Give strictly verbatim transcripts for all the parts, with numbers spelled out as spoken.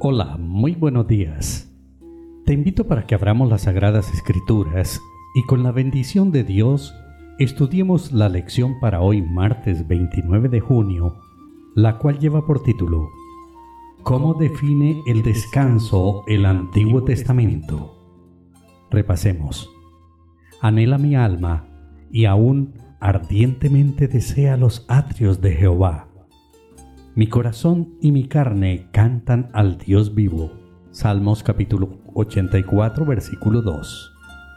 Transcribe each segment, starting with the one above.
Hola, muy buenos días. Te invito para que abramos las Sagradas Escrituras y con la bendición de Dios estudiemos la lección para hoy martes veintinueve de junio, la cual lleva por título ¿Cómo define el descanso el Antiguo Testamento? Repasemos. Anhela mi alma y aún ardientemente desea los atrios de Jehová. Mi corazón y mi carne cantan al Dios vivo. Salmos capítulo ochenta y cuatro, versículo dos.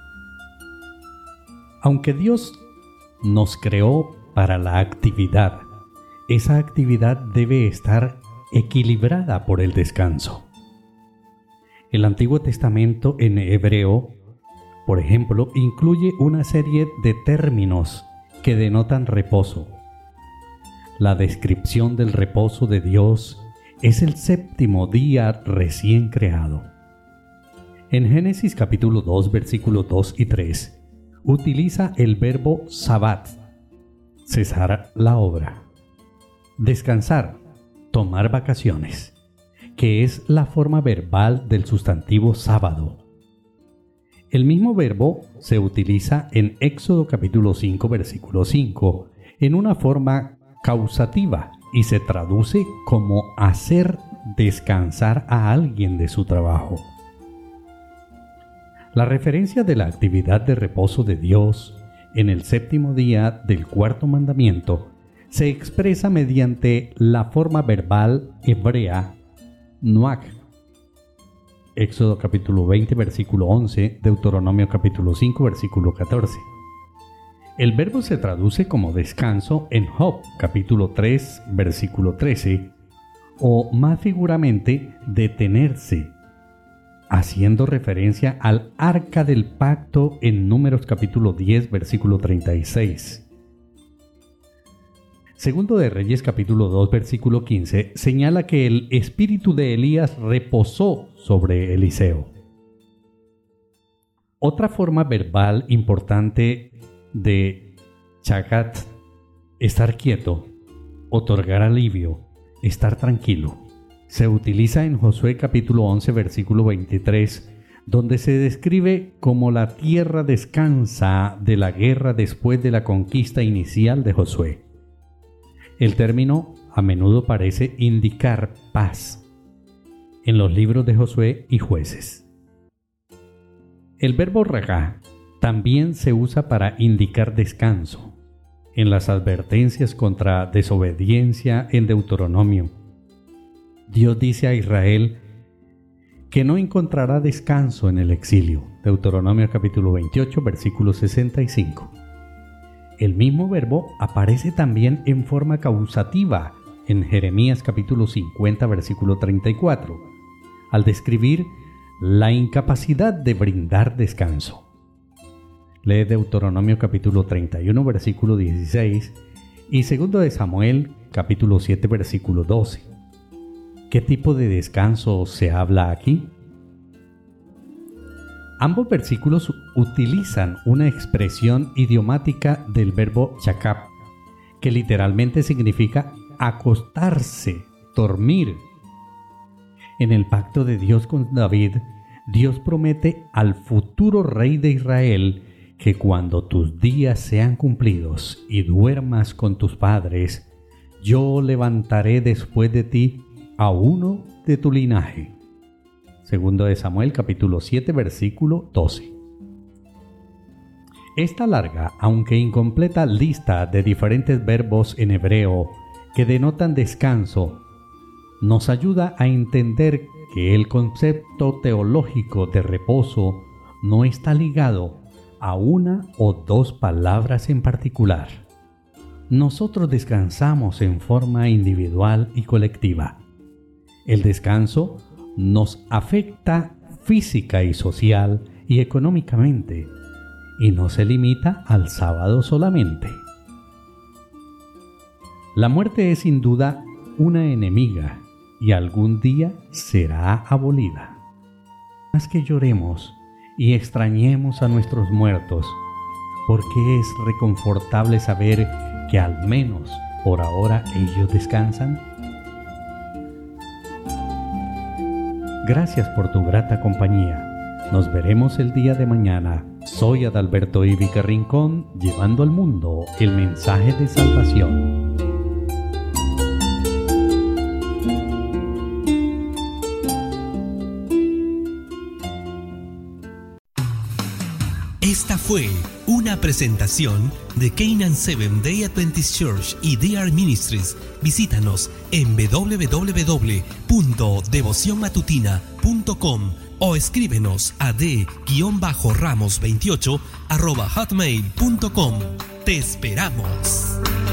Aunque Dios nos creó para la actividad, esa actividad debe estar equilibrada por el descanso. El Antiguo Testamento en hebreo, por ejemplo, incluye una serie de términos que denotan reposo. La descripción del reposo de Dios es el séptimo día recién creado. En Génesis capítulo dos, versículos dos y tres, utiliza el verbo sabat, cesar la obra, descansar, tomar vacaciones, que es la forma verbal del sustantivo sábado. El mismo verbo se utiliza en Éxodo capítulo cinco, versículo cinco, en una forma causativa y se traduce como hacer descansar a alguien de su trabajo. La referencia de la actividad de reposo de Dios en el séptimo día del cuarto mandamiento se expresa mediante la forma verbal hebrea nuach. Éxodo capítulo veinte, versículo once, Deuteronomio capítulo cinco, versículo catorce. El verbo se traduce como descanso en Job, capítulo tres, versículo trece, o más figuramente, detenerse, haciendo referencia al arca del pacto en Números capítulo diez, versículo treinta y seis. Segundo de Reyes, capítulo dos, versículo quince, señala que el espíritu de Elías reposó sobre Eliseo. Otra forma verbal importante de chagat, estar quieto, otorgar alivio, estar tranquilo, se utiliza en Josué capítulo once, versículo veintitrés, donde se describe cómo la tierra descansa de la guerra después de la conquista inicial de Josué. El término a menudo parece indicar paz en los libros de Josué y Jueces. El verbo ragá también se usa para indicar descanso en las advertencias contra desobediencia en Deuteronomio. Dios dice a Israel que no encontrará descanso en el exilio. Deuteronomio capítulo veintiocho, versículo sesenta y cinco. El mismo verbo aparece también en forma causativa en Jeremías capítulo cincuenta, versículo treinta y cuatro, al describir la incapacidad de brindar descanso. Lee Deuteronomio capítulo treinta y uno, versículo dieciséis y segundo de Samuel capítulo siete, versículo doce. ¿Qué tipo de descanso se habla aquí? Ambos versículos utilizan una expresión idiomática del verbo shakab, que literalmente significa acostarse, dormir. En el pacto de Dios con David, Dios promete al futuro rey de Israel que cuando tus días sean cumplidos y duermas con tus padres, yo levantaré después de ti a uno de tu linaje. Segundo de Samuel capítulo siete, versículo doce. Esta larga, aunque incompleta lista de diferentes verbos en hebreo que denotan descanso, nos ayuda a entender que el concepto teológico de reposo no está ligado a una o dos palabras en particular. Nosotros descansamos en forma individual y colectiva. El descanso nos afecta física y social y económicamente, y no se limita al sábado solamente. La muerte es sin duda una enemiga y algún día será abolida. Más que lloremos y extrañemos a nuestros muertos, porque es reconfortable saber que al menos por ahora ellos descansan. Gracias por tu grata compañía. Nos veremos el día de mañana. Soy Adalberto Ivica Rincón, llevando al mundo el mensaje de salvación. Esta fue una presentación de Canaan Seventh Day Adventist Church y D R Ministries. Visítanos en doble u doble u doble u punto devoción matutina punto com o escríbenos a d ramos veintiocho arroba hotmail punto com. Te esperamos.